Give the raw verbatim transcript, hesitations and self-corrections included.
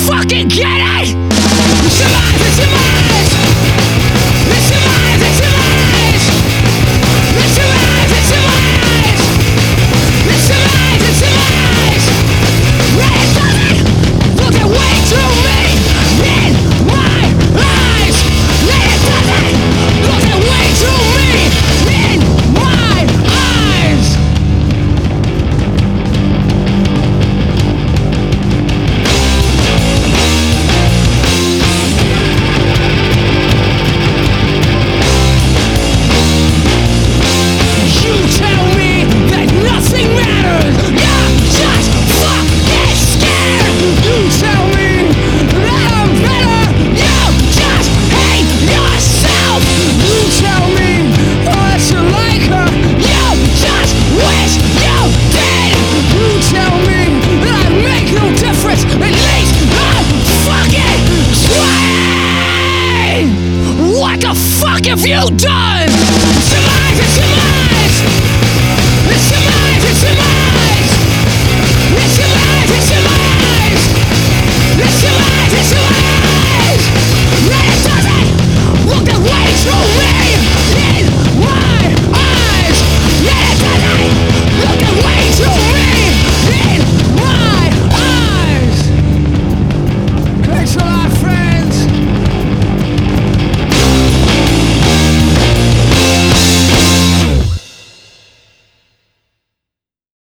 fucking get it? Survive the surmise. The survive the surmise. The survive the surmise. The survive the surmise. It doesn't look at way too me in my eyes. It doesn't look at way too me in my eyes. You tell me that nothing matters. You're just fucking scared. You tell me that I'm better. You just hate yourself. You tell me that you like her. You just wish you did. You tell me that I make no difference. At least I'm fucking trying. What the fuck have you done?